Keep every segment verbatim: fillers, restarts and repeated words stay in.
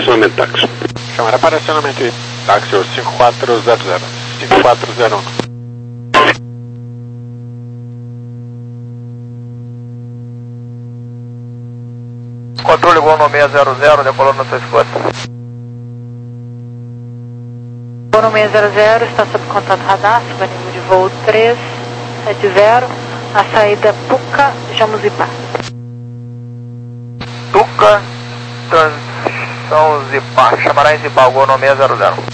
acionamento táxi. Chamada para acionamento de táxi cinco quatro zero zero. cinco quatro zero um. Controle voo no seis zero zero, decolando na sua escota. Voo no seis zero zero, está sob contato radar, sob nível de voo três sete zero, a saída Puca, Jamuzipá. Tuca, Transão Zipá, chamará em Zipá, voo no seis zero zero.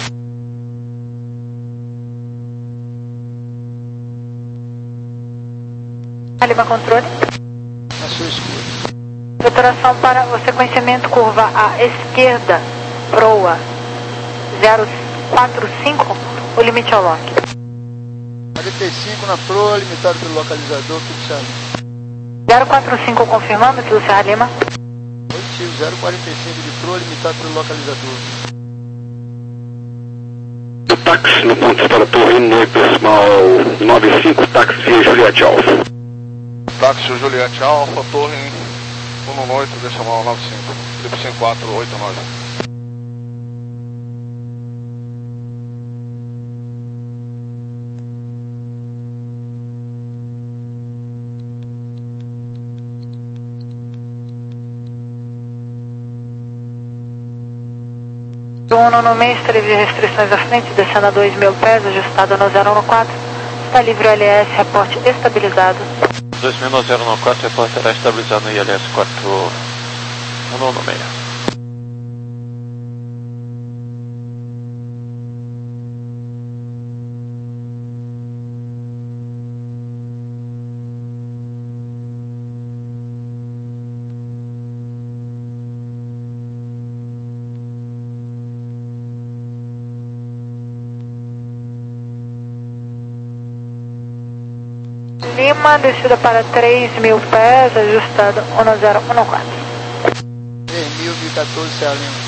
Lima Controle. Na sua escuta. Deturação para o sequenciamento curva à esquerda, proa zero quatro cinco, o limite ao lock. quarenta e cinco na proa, limitado pelo localizador, tudo certo. zero quatro cinco confirmando, Kilo Serra Lima. Positivo, zero quarenta e cinco de proa, limitado pelo localizador. O táxi no ponto para a torre um oito decimal nove cinco, táxi via Juliette Alfa. Táxi Juliette Alfa, torre um oito decimal nove cinco, trip cinco quatro oito nove. O Uno no mês teve restrições à frente, descendo a dois mil pés, ajustado no zero um quatro. Está livre o I L S, reporte estabilizado. dois mil no zero um quatro, reporte será estabilizado no I L S quatro um seis. Lima, descida para três mil pés, ajustado um zero um quatro. três mil e quatorze, Serra Lima.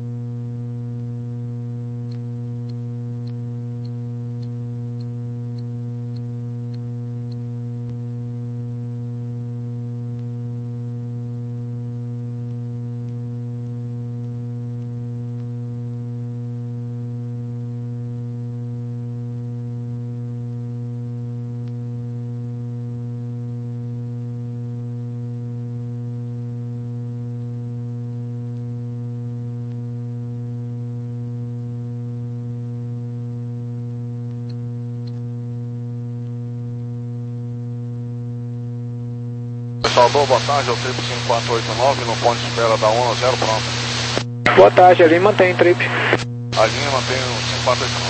Salvador, boa tarde, é o trip cinco quatro oito nove, no ponto de espera da um zero, pronto. Boa tarde, ali mantém trip. A linha mantém o cinco quatro oito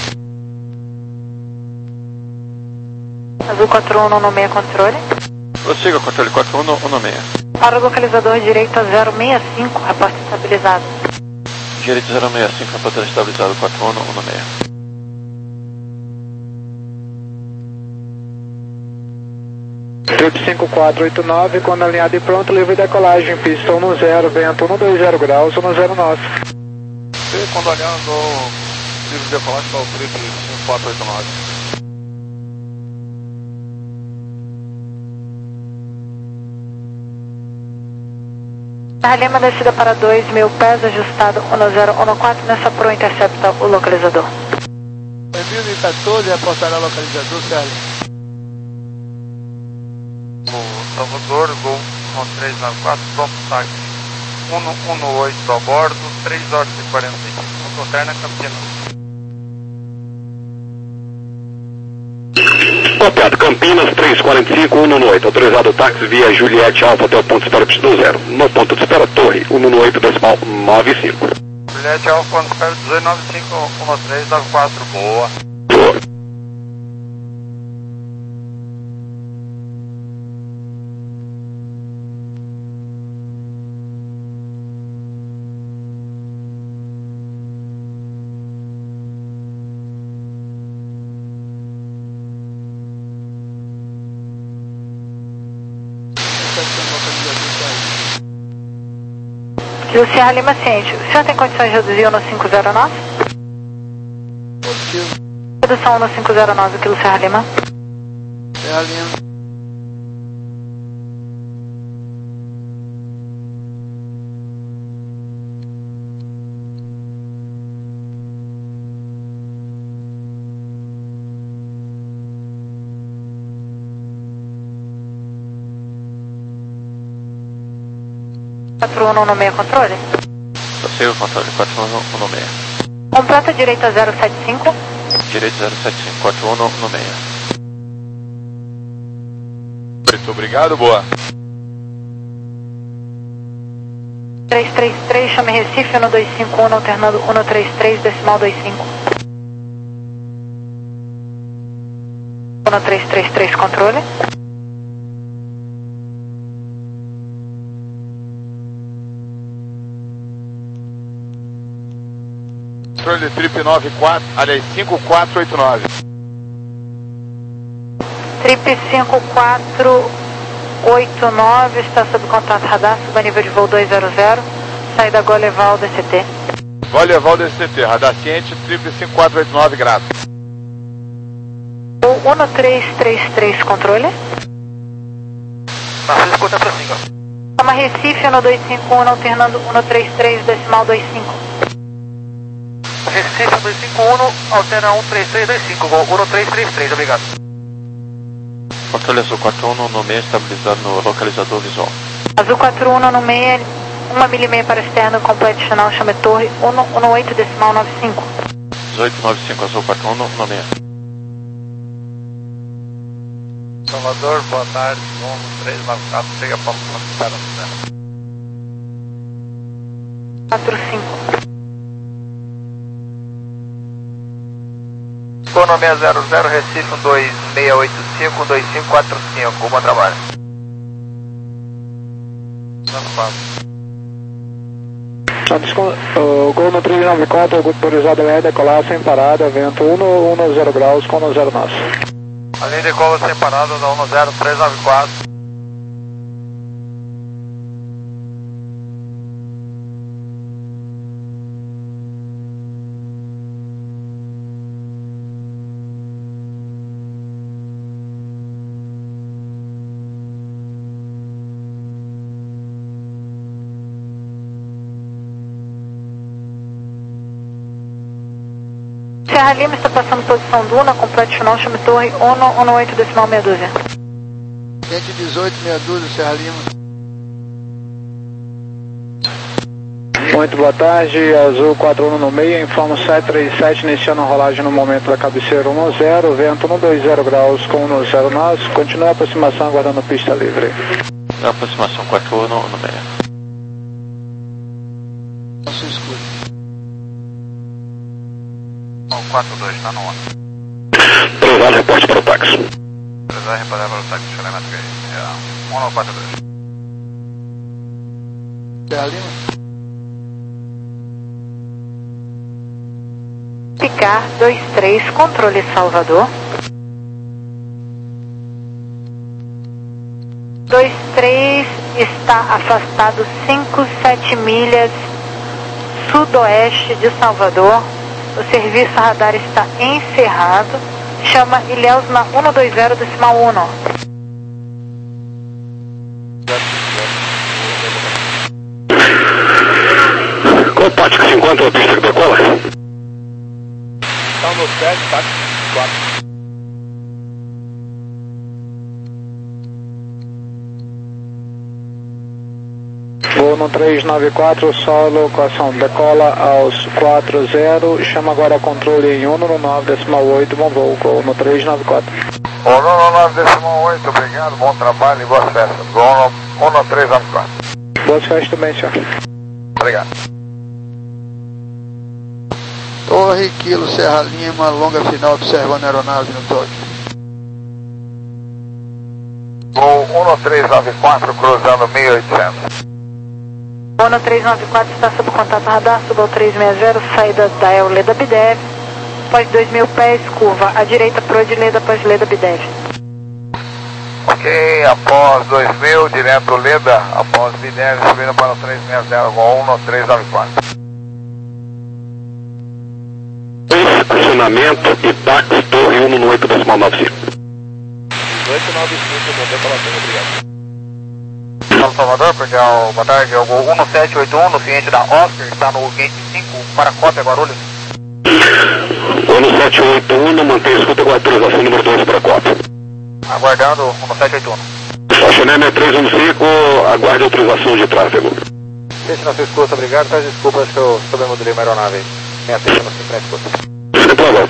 nove. Azul quatro um no seis controle. Prossiga, controle quatro um seis. Para o localizador direito a zero seis cinco, reporte estabilizado. Direito zero seis cinco, reporte estabilizado quatro um seis. Trip cinco quatro oito nove, quando alinhado e pronto, livre decolagem, pista um zero, vento um dois zero graus, um zero nove. E quando alinhado, livre de decolagem para o trip cinco quatro oito nove. Serra Lima, descida para dois mil pés, ajustado um zero um quatro, nessa proa intercepta o localizador. três mil e quatorze, reportará localizador, Serra Lima. Salvador, Gol três nove quatro, pronto, táxi um um oito a bordo, três horas e quarenta e cinco, alterna Campinas. Copiado, Campinas três quatro cinco um oito, autorizado o táxi via Juliette Alfa até o ponto de espera pista zero, no ponto de espera torre um oito decimal nove cinco. Juliette Alfa, ponto de espera dezoito nove cinco um três nove quatro, boa. Boa. Kilo Serra Lima ciente. O senhor tem condições de reduzir no cinco zero nove? Positivo. Redução no cinco zero nove, Kilo Serra Lima. Serra Lima. quatro um um seis, controle. Prossiga o controle, quatro um um seis. Completa direita zero sete cinco. Direito zero sete cinco, quatro um um seis. Muito obrigado, boa. três três três, chame Recife, um dois cinco um, alternando um três três, decimal vinte e cinco. um três três três, controle. Controle trip nove quatro, aliás, cinco quatro oito nove. Trip cinco quatro oito nove, está sob contato radar, suba nível de voo dois zero zero, saída Goleval D C T. Goleval D C T, radar ciente, trip cinco quatro oito nove, grato. um três três três, controle. Marcelo, conta pra cinco. Chama Recife, um dois cinco um, alternando um três três, decimal vinte e cinco. Recife um dois cinco um, alterna um três três dois cinco, voo um três três três, obrigado. Controle azul quatro um um seis, estabilizado no localizador visual. Azul quatro um um seis, uma milha e meia para externo, completo final, chame torre um um oito, decimal noventa e cinco. dezoito noventa e cinco, azul quatro um um seis. Salvador, boa tarde, um três nove quatro, chega para o ponto de espera no centro. quatro cinco. Cono seis zero zero, Recife um dois seis oito cinco, um dois cinco quatro cinco, bom trabalho. O Gol no três nove quatro, autorizado a decolar sem parada, vento um zero graus com zero nós. A linha de cola sem parada da um zero três nove quatro. Serra Lima está passando posição Duna, completo final, chame torre um um oito, decimal meia dúzia. cento e dezoito, meia dúzia, Serra Lima. Muito boa tarde, Azul quatro um um seis, informo sete três sete, iniciando a rolagem no momento da cabeceira um zero, vento um dois zero graus com um zero nós, continua a aproximação aguardando pista livre. Aproximação quatro um um seis. Nosso escuro. quatro dois, está no ar. Provar reporte para o táxi. Precisar reparar para o táxi, telemetria aí. É um quatro dois. Serra Lima. Picar dois três, controle Salvador. dois três está afastado cinco sete milhas sudoeste de Salvador. O serviço radar está encerrado. Chama Ilhéus na um dois zero, decimal um. Qual táxi que se encontra a pista que decola? Está no sete, táxi quatro. Voo no três nove quatro, solo, locação, decola aos quatro zero, chama agora controle em um nove, decimal oito, bom voo, voo no três nove quatro. um nove decimal oito, obrigado, bom trabalho e boas festas. um três nove quatro. Boas festas também, senhor. Obrigado. Torre, Kilo, Serra Lima, longa final, observando a aeronave no toque. Voo um três nove quatro, cruzando mil e oitocentos. um três nove quatro está sob contato radar, suba ao três seis zero, saída da El Leda Bidev, após dois mil pés, curva à direita pro de Leda, após Leda Bidev. Ok, após dois mil, direto Leda, após Bidev, subindo para o três seis zero, voo um três nove quatro. Estacionamento e táxi torre um um oito, decimal nove cinco. dezoito nove cinco, bom decolamento, obrigado. Salvador, porque é o, boa tarde, é o gol um sete oito um, no ciente da Oscar, está no gate cinco, para Cópia, Guarulhos. um sete oito um, mantém escuta com a autorização número dois para Cópia. Aguardando um sete oito um. Estacionamento três um cinco, aguarde autorização de tráfego. Gente, não se escuta, obrigado. Peço desculpa, acho que eu sobremodulei uma aeronave aí. Minha atenção não se frente, escuta.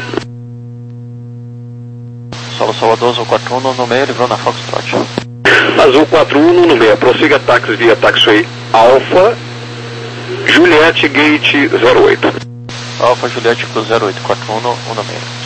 Solo Salvador, Azul quatro um no meio, livrou na Foxtrot. Azul quatro um no meio, prossiga táxi via Taxiway Alpha, Juliette Gate zero oito. Alpha, Juliette Cruz zero oito, quatro um no meio.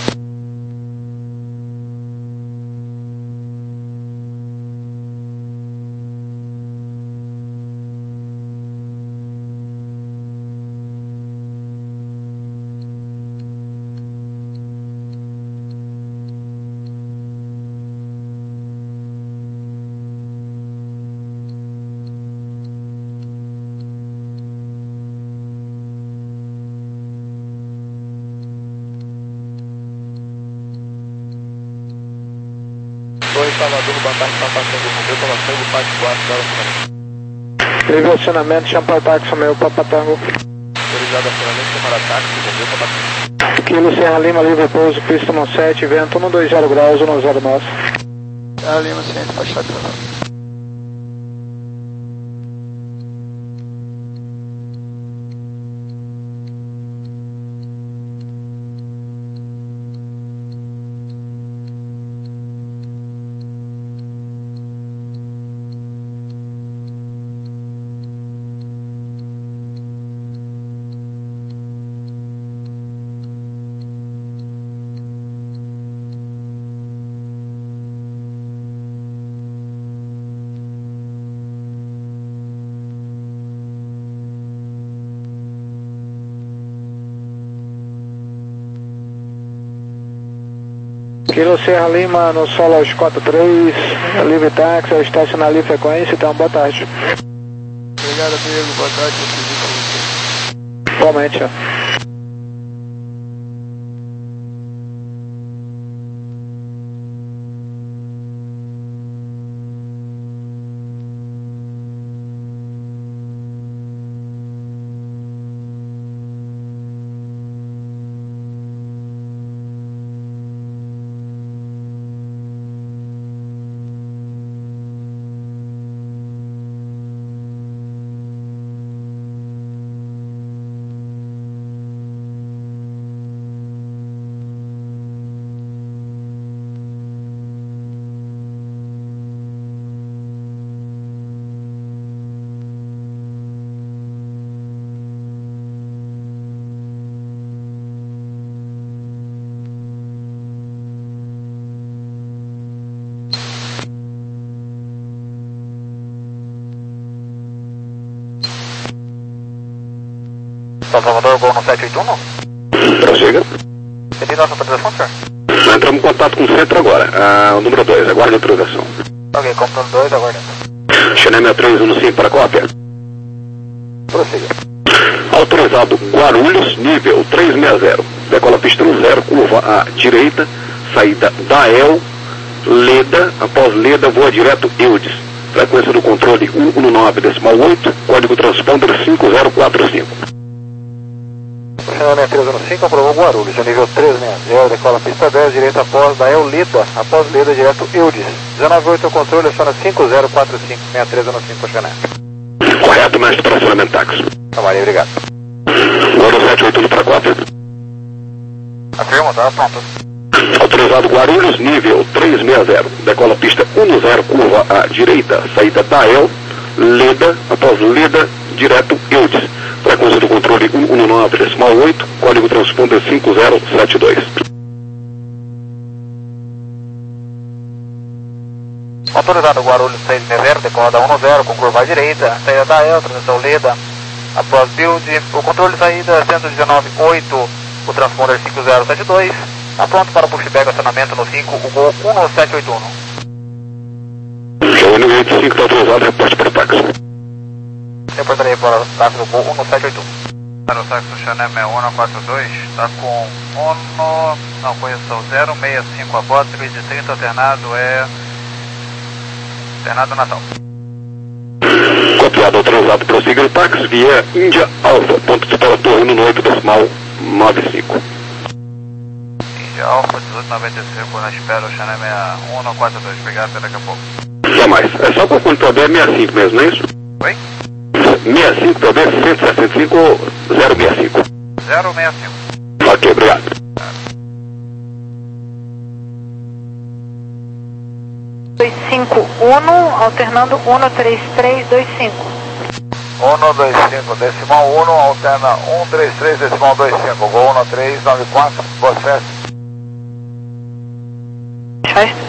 Salvador, boa tarde, está passando o meu colação do Pátio quatro, da Livre acionamento, Champal Táxi, meu Papatango. Autorizado acionamento, Champal Táxi, meu Papatango. Kilo Serra Lima, livre pouso, pista no sete, vento um dois zero graus, um zero nove. Serra Lima, ciente, faixa de Kilo Serra Lima, no solo aos quatro três, livre táxi, estacionar ali frequência, então boa tarde. Obrigado, amigo, boa tarde, eu pedi Igualmente, ó. Salvador, Gol no sete oito um? Prossiga. Pedi nossa autorização, senhor? Nós entramos em contato com o centro agora. Ah, o número dois, aguarde a autorização. Ok, computador dois, aguardando. China sessenta e três um cinco para cópia. Prossiga. Autorizado Guarulhos, nível trezentos e sessenta. Decola pista um zero, curva à direita, saída Dael, Leda, após Leda, voa direto Eudes. Frequência do controle cento e nove decimal oito, código transponder cinco zero quatro cinco. China sessenta e três um cinco, aprovou Guarulhos, nível trezentos e sessenta, decola pista dez, direita após Dael, Leda, após Leda, direto Eudes. dezenove oito, controle, aciona cinco zero quatro cinco, sessenta e três um cinco, China. Correto, mestre, para acionamento táxi. Tá, Maria, obrigado. Gol sete oito um para cópia. Afirma, tá pronto. Autorizado Guarulhos, nível trezentos e sessenta. Decola pista dez, curva à direita, saída Dael, Leda, após Leda, direto Eudes. Frequência do controle cento e nove decimal oito, código transponder cinco zero sete dois. Autorizado Guarulhos trezentos e sessenta, decola da dez, com curva à direita, saída Dael, transição Leda, após build, o controle de saída cento e dezenove oito, o transponder cinco zero sete dois, está pronto para o pushback acionamento no cinco, o Gol um sete oito um. Show N oitenta e cinco está autorizado, reporte para o táxi. Reportarei para o táxi do Gol um sete oito um. Para o táxi do Chanem é um quatro dois, está com Uno, não, correção, zero seis cinco a bordo, três de trinta, alternado é... alternado Natal. Copiado, autorizado, prossiga o táxi via Índia Alfa, ponto de espera torre no oito decimal nove cinco. Índia Alfa, dezoito noventa e cinco, na espera, o Chanem é um quatro dois, obrigado, até daqui a pouco. Até mais. É só com o controle é sessenta e cinco mesmo, não é isso? Oi? seis cinco, P B cento e sessenta e cinco, zero seis cinco. zero seis cinco. Ok, obrigado. dois cinco um, alternando um três três dois cinco. um dois cinco, decimal um, alterna um três três, decimal dois cinco. Gol um três nove quatro, boa festa. Festa.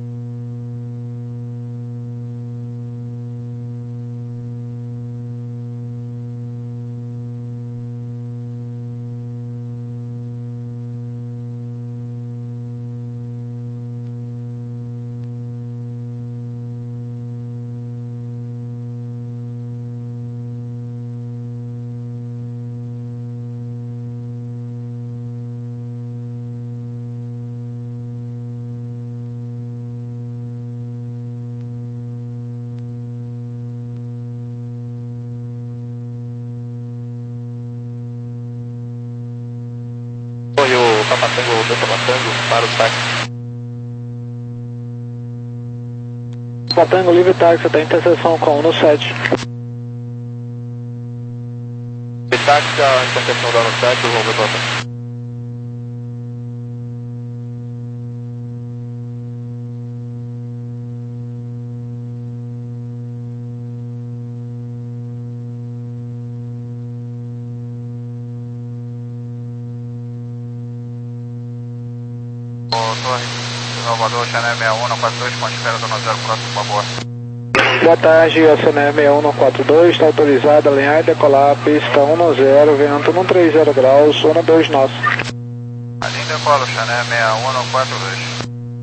Corre o Papatango, Delta Patango, para os táxis. Patango, livre táxi, tem interseção com um no sete. Táxi, a interseção da um no sete, vamos ver para Torre, Salvador, Chanel seis um quatro dois, com a espera do zero próximo, por favor. Boa tarde, a Chanel seis um quatro dois está autorizada a alinhar e decolar, pista um zero, vento um três zero graus, um dois nós. Alinha e decola, Chanel seis um quatro dois.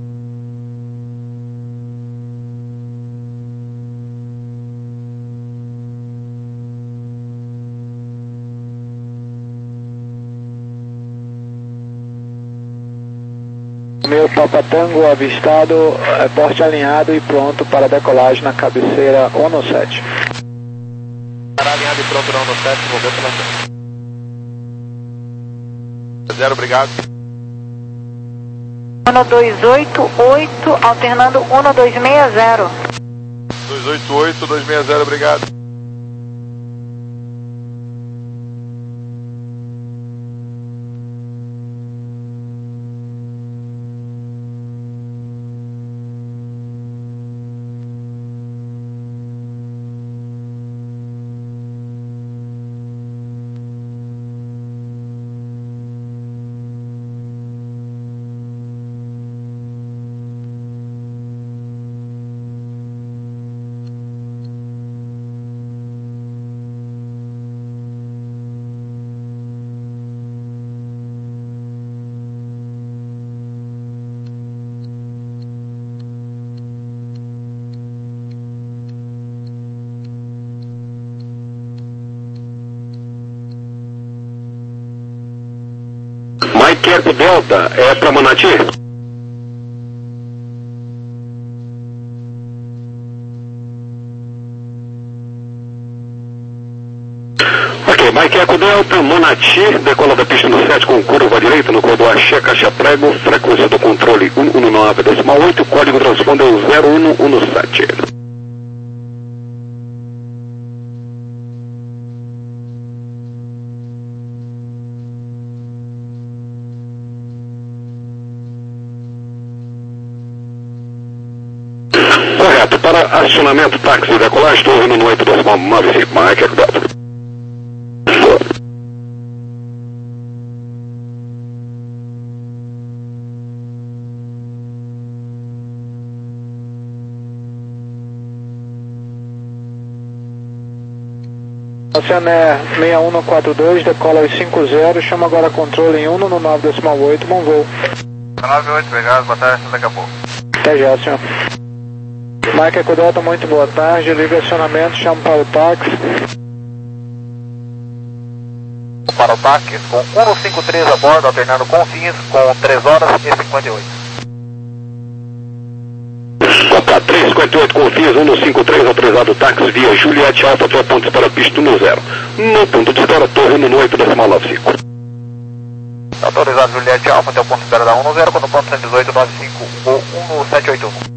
Meu Papatango avistado, é, porte alinhado e pronto para decolagem na cabeceira um no sete. Para alinhado e pronto na um no sete, vou ver pela frente. Zero, obrigado. um dois oito oito, alternando um dois seis zero. dois oito oito, dois seis zero, obrigado. Mike Eco Delta, é para Manati? Ok, Mike Eco Delta, Manati, decola da pista no sete com curva à direita no corredor Axé, caixa prego, frequência do controle cento e dezenove, decimal oito, código transponder zero um um sete. Correto, para acionamento táxi e decolagem, estou indo no oito decimal nove cinco, Mike Eco Delta. Oceané seis um quatro dois, decola aos cinco zero, chama agora controle em um no nove decimal oito, bom voo. nove oito, obrigado, boa tarde, daqui a pouco. Até já, senhor. Mike Eco Delta, muito boa tarde, liga acionamento, chama para o táxi. Para o táxi, com cento e cinquenta e três a bordo, alternando com fins, com três horas e cinquenta e oito. Copa três cinquenta e oito com fins, um cinquenta e três, autorizado táxi via Juliette Alfa, tua ponte para pista no zero. No ponto de espera, torre no oito decimal nove cinco. Autorizado Juliette Alfa, até o ponto de espera da um no zero, quando o ponto cento e dezoito nove cinco, ou um no sete oito um.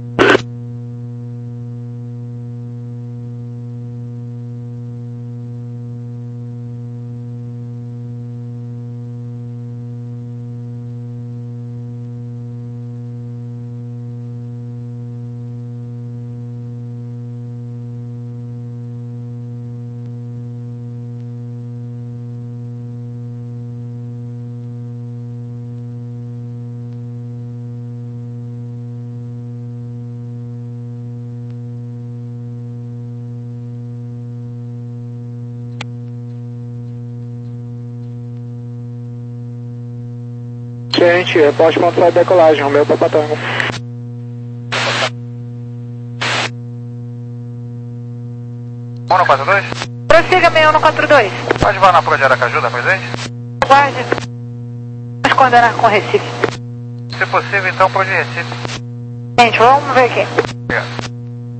Gente, reporte pronto para decolagem, Romeu Papa Tango. um um quatro dois? Prossiga, seis um quatro dois. Pode voar na Proa de Aracaju, tá presente? Aguarde. Vamos coordenar com Recife. Se possível, então, Proa de Recife. Gente, vamos ver aqui. Obrigado.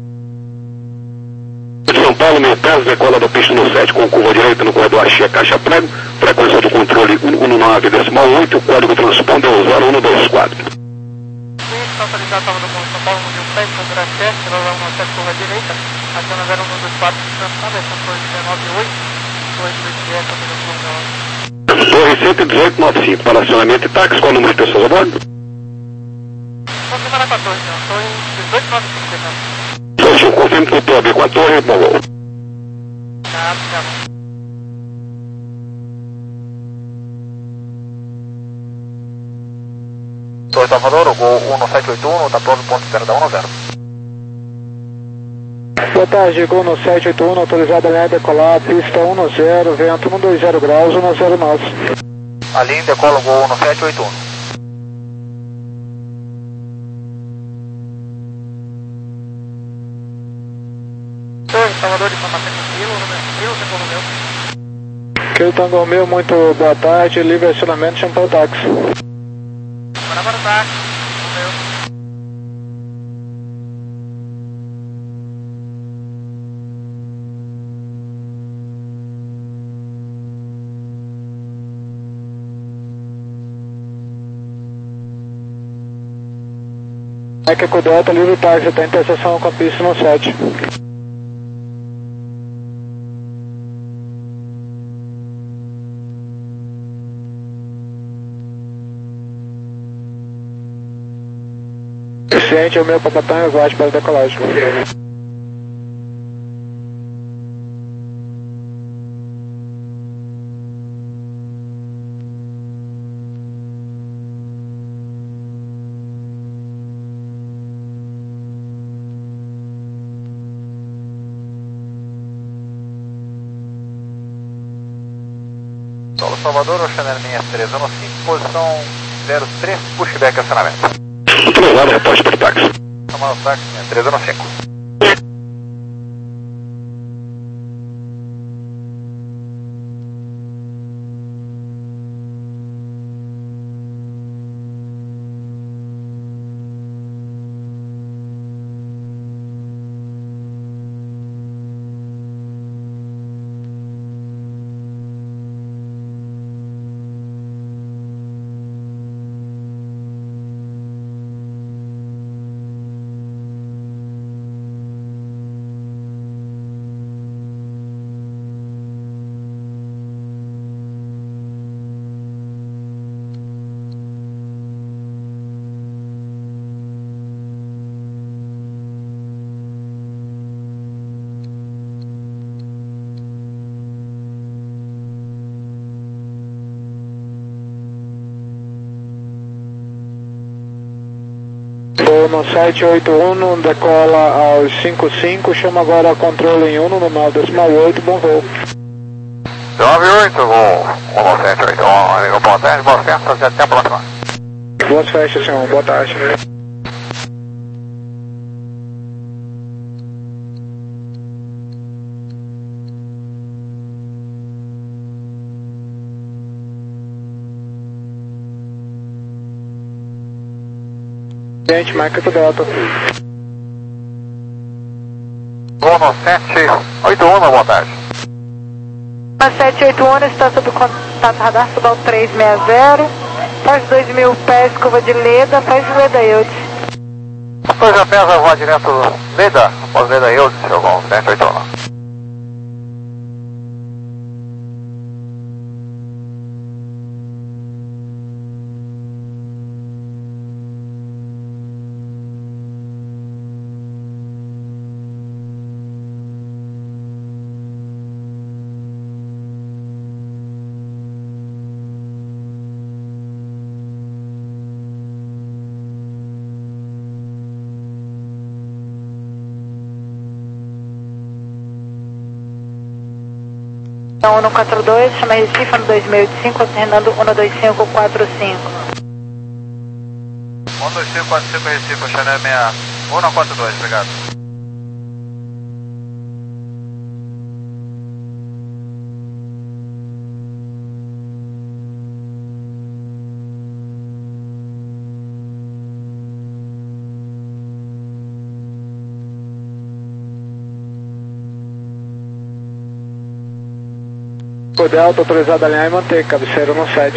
De São Paulo, Metrôs, decola da pista no sete com curva direita no corredor Axé Caixa Prego, frequência do controle um um nove decimal oito, o código transponder é o zero um dois quatro. Sim, autorizado estava do São Paulo, no Rio Pé, corredor Axé, zero um sete curva direita, aciona zero um dois quatro, transponder, controle dezenove oito, dois dois sete, autorizado. Torre cento e dezoito noventa e cinco, para acionamento e táxi, qual o número de pessoas a bordo? Vamos semana quatorze, não, torre dezoito noventa e cinco, não. Só confirmo que eu estou a ver com a torre, bom voo. Tá, tá bom. Torre Salvador, o Gol um sete oito um, tá pronto, ponto zero da um zero. Boa tarde, Gol no sete oito um, autorizada a decolar, pista um zero, vento um dois zero graus, um zero nove. A linha decola o Gol um sete oito um. Salvador de Santa Fé, Kilo, Kilo, Tango Romeu. Kilo Tango Romeu, muito boa tarde, livre acionamento, chama para o táxi. Bora para o táxi, Romeu. Mike Cudeta, livre táxi, está em interseção com a pista no sete. Gente, é o meu papatão e aguarde para a decolagem. Solo Salvador, Oceaner linha três um cinco, posição zero três, pushback acionamento. Autorizado, reporte para o táxi. Tomando táxi, linha três um cinco. No sete oito um, decola aos cinco cinco, chama agora controle em um no número decimal oito, bom voo. nove oito, Gol um sete oito um, amigo, boa tarde, boas festas e até a próxima. Boas festas, senhor, boa tarde. Gente, marca o Delta. Gol no sete oito um, boa tarde. A sete oito um está sob contato radar, Subal três seis zero, faz dois mil pés, curva de Leda, faz Leda Eudes. Depois já pesa, voa direto Leda, após Leda Eudes, seu Gol sete oito um. um um quatro dois, chama Recife, ano dois mil e cinco, Fernando um dois cinco quatro cinco. um dois cinco quatro cinco Recife, Chanel seis um não quatro dois, obrigado. O Delta autorizado a alinhar e manter, cabeceira no sete.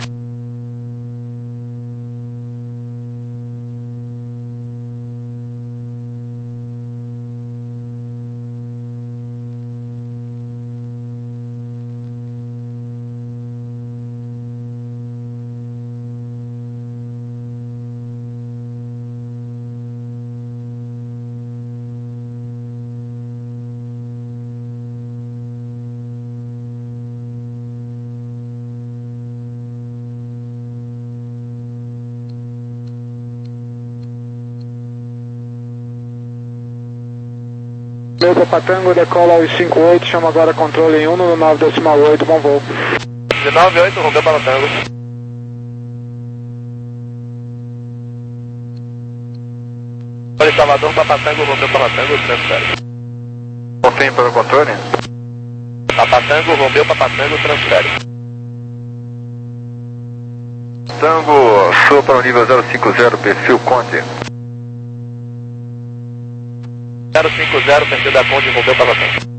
Meu Papatango, decola aos cinco oito, chama agora controle em um no nove decimal oito, bom voo. nove oito, Romeu Papatango. Olha, Salvador, Papatango, Romeu Papatango, transfere. Confirme para o controle. Papatango, Romeu Papatango, transfere. Tango, sou para o nível zero cinco zero, perfil Conde. zero cinco zero, perfil da Conde, Romeu Papatango.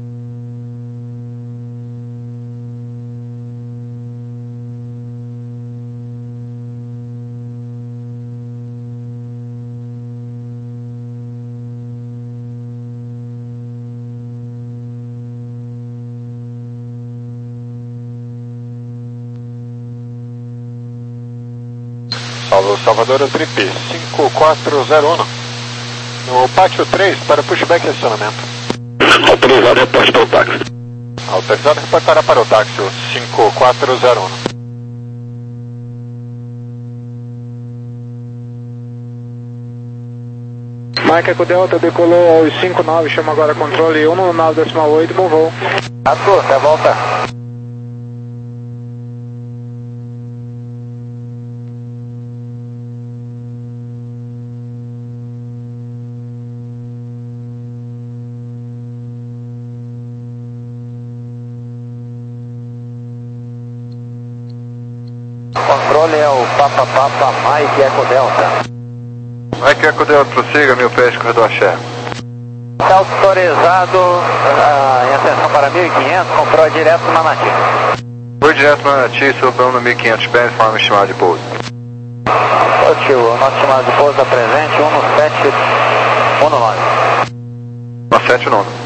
Salve Salvador, é Trip cinco quatro zero um. No pátio três para pushback e acionamento. Autorizado reporte para o táxi. Autorizado reportará para o táxi cinco quatro zero um. Mike Eco Delta decolou aos cinco nove, chama agora controle um no nove decimal oito, bom voo. Ator, até volta. Controle é o Papa Papa Mike Eco Delta. Mike Eco Delta, prossiga, mil pés, corredor Xé. Está autorizado uh, em ascensão para mil e quinhentos, controle direto na Manati. Foi direto para Manati, sobrando mil e quinhentos pés, forma estimada de pouso. Positivo, o nosso estimado de pouso está presente, um no sete um no nove. No sete nove.